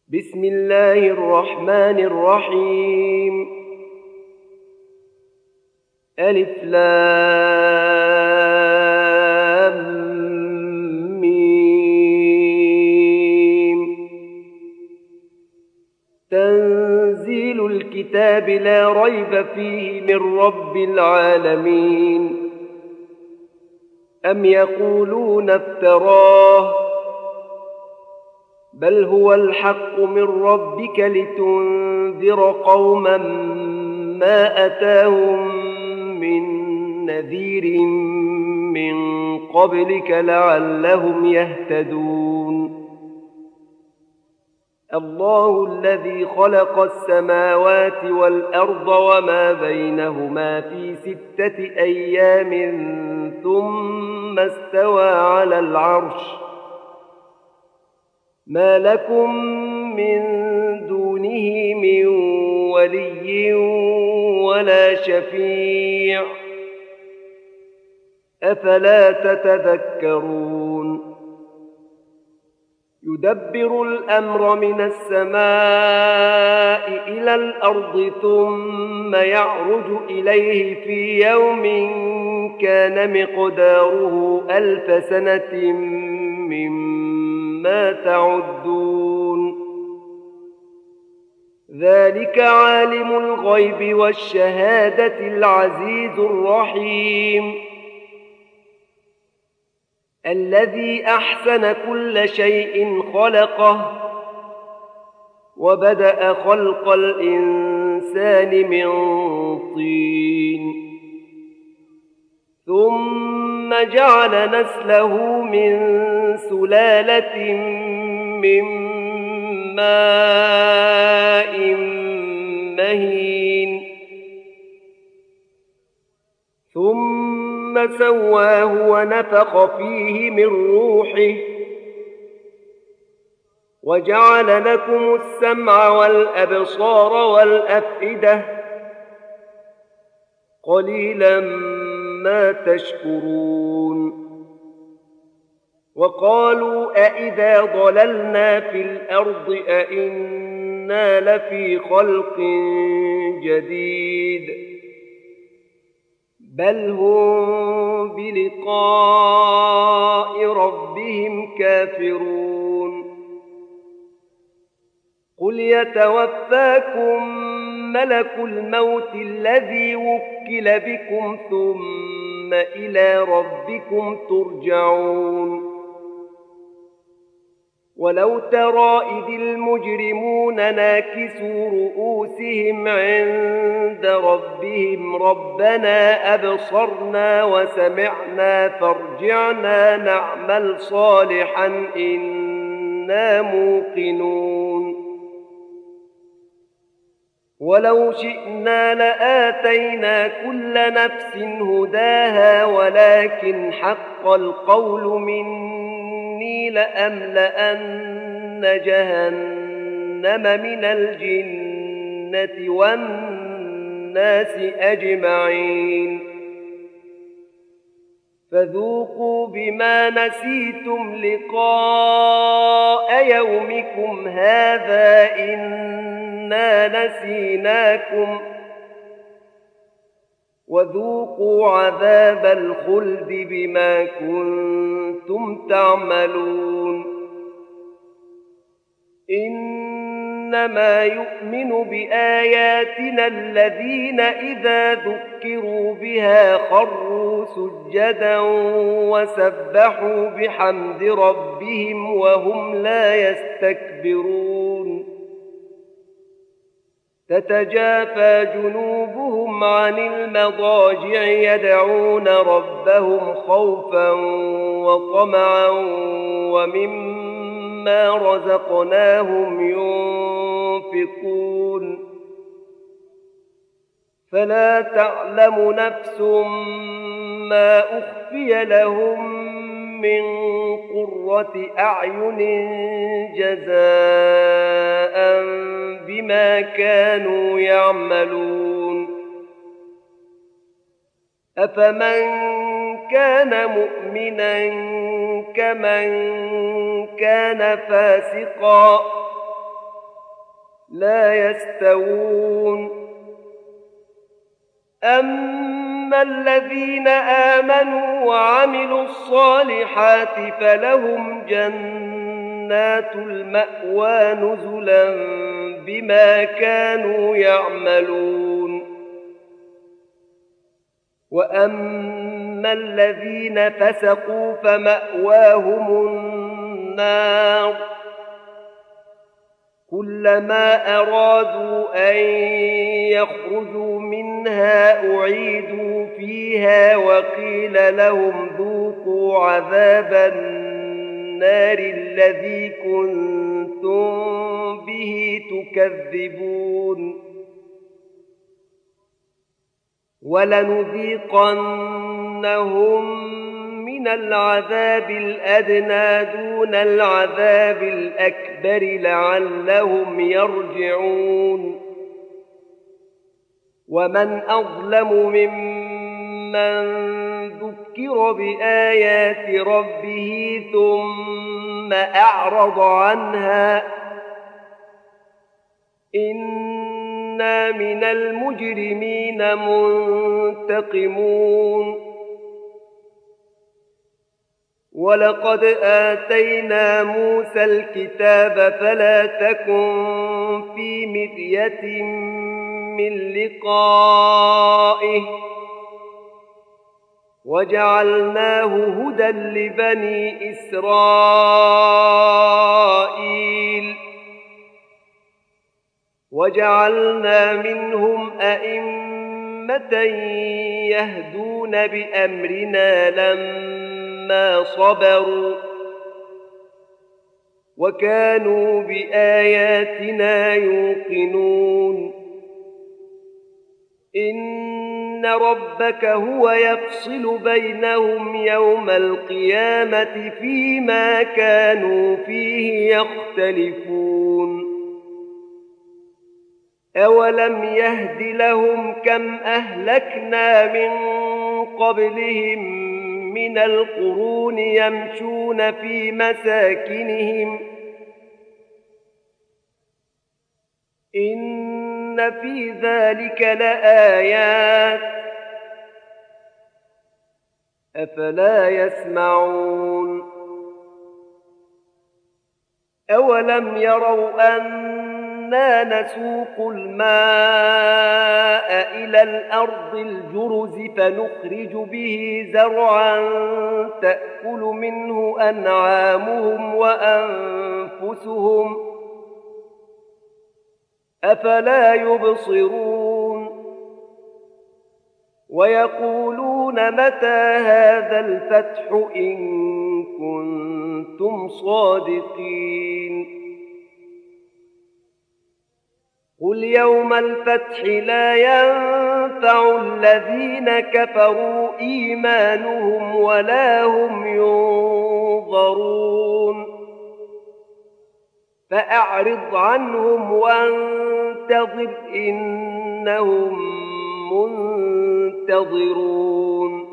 بسم الله الرحمن الرحيم ألف لام ميم تنزيل الكتاب لا ريب فيه من رب العالمين أم يقولون افتراه بل هو الحق من ربك لتنذر قوما ما أتاهم من نذير من قبلك لعلهم يهتدون الله الذي خلق السماوات والأرض وما بينهما في 6 أيام ثم استوى على العرش ما لكم من دونه من ولي ولا شفيع أفلا تتذكرون يدبر الأمر من السماء إلى الأرض ثم يعرج إليه في يوم كان مقداره 1000 سنة مما تعدون ذلك عالم الغيب والشهادة العزيز الرحيم الذي أحسن كل شيء خلقه وبدأ خلق الإنسان من طين ثم جعل نسله من سلالة من ماء مهين ثم سواه ونفخ فيه من روحه وجعل لكم السمع والأبصار والأفئدة قليلا ما تشكرون وقالوا أئذا ضللنا في الأرض أئنا لفي خلق جديد بل هم بلقاء ربهم كافرون قل يتوفاكم ملك الموت الذي وكل بكم ثم إلى ربكم ترجعون ولو ترى إذ المجرمون ناكسوا رؤوسهم عند ربهم ربنا أبصرنا وسمعنا فارجعنا نعمل صالحا إنا موقنون ولو شئنا لآتينا كل نفس هداها ولكن حق القول مني لأملأن جهنم من الجنة والناس أجمعين فذوقوا بما نسيتم لقاء يومكم هذا إنا نسيناكم وذوقوا عذاب الخلد بما كنتم تعملون إنما يؤمن بآياتنا الذين إذا ذكروا بها خروا سجدا وسبحوا بحمد ربهم وهم لا يستكبرون تتجافى جنوبهم عن المضاجع يدعون ربهم خوفا وطمعا ومما رزقناهم ينفقون فلا تعلم نفس ما أخفي لهم من قرة أعين جزاء بما كانوا يعملون أفمن كان مؤمنا كمن كان فاسقا لا يستوون. أما الذين آمنوا وعملوا الصالحات فلهم جنات المأوى نزلا بما كانوا يعملون. وأما الذين فسقوا فمأواهم النار كلما أرادوا أن يخرجوا منها أعيدوا فيها وقيل لهم ذوقوا عذاب النار الذي كنتم به تكذبون. ولنذيقنهم من العذاب الأدنى دون العذاب الأكبر لعلهم يرجعون. ومن أظلم ممن ذكر بآيات ربه ثم أعرض عنها إنا من المجرمين منتقمون. ولقد آتينا موسى الكتاب فلا تكن في مرية من لقائه وجعلناه هدى لبني إسرائيل وجعلنا منهم أئمة يهدون بأمرنا لما صبروا وكانوا بآياتنا يوقنون. إن ربك هو يفصل بينهم يوم القيامة فيما كانوا فيه يختلفون. أولم يهد لهم كم أهلكنا من قبلهم من القرون يمشون في مساكنهم إن في ذلك لآيات أفلا يسمعون. أولم يروا أنا نسوق الماء إلى الأرض الجرز فنخرج به زرعا تأكل منه أنعامهم وأنفسهم أفلا يبصرون. ويقولون متى هذا الفتح إن كنتم صادقين. قل يوم الفتح لا ينفع الذين كفروا إيمانهم ولا هم ينظرون. فأعرض عنهم وانتظر إنهم منتظرون.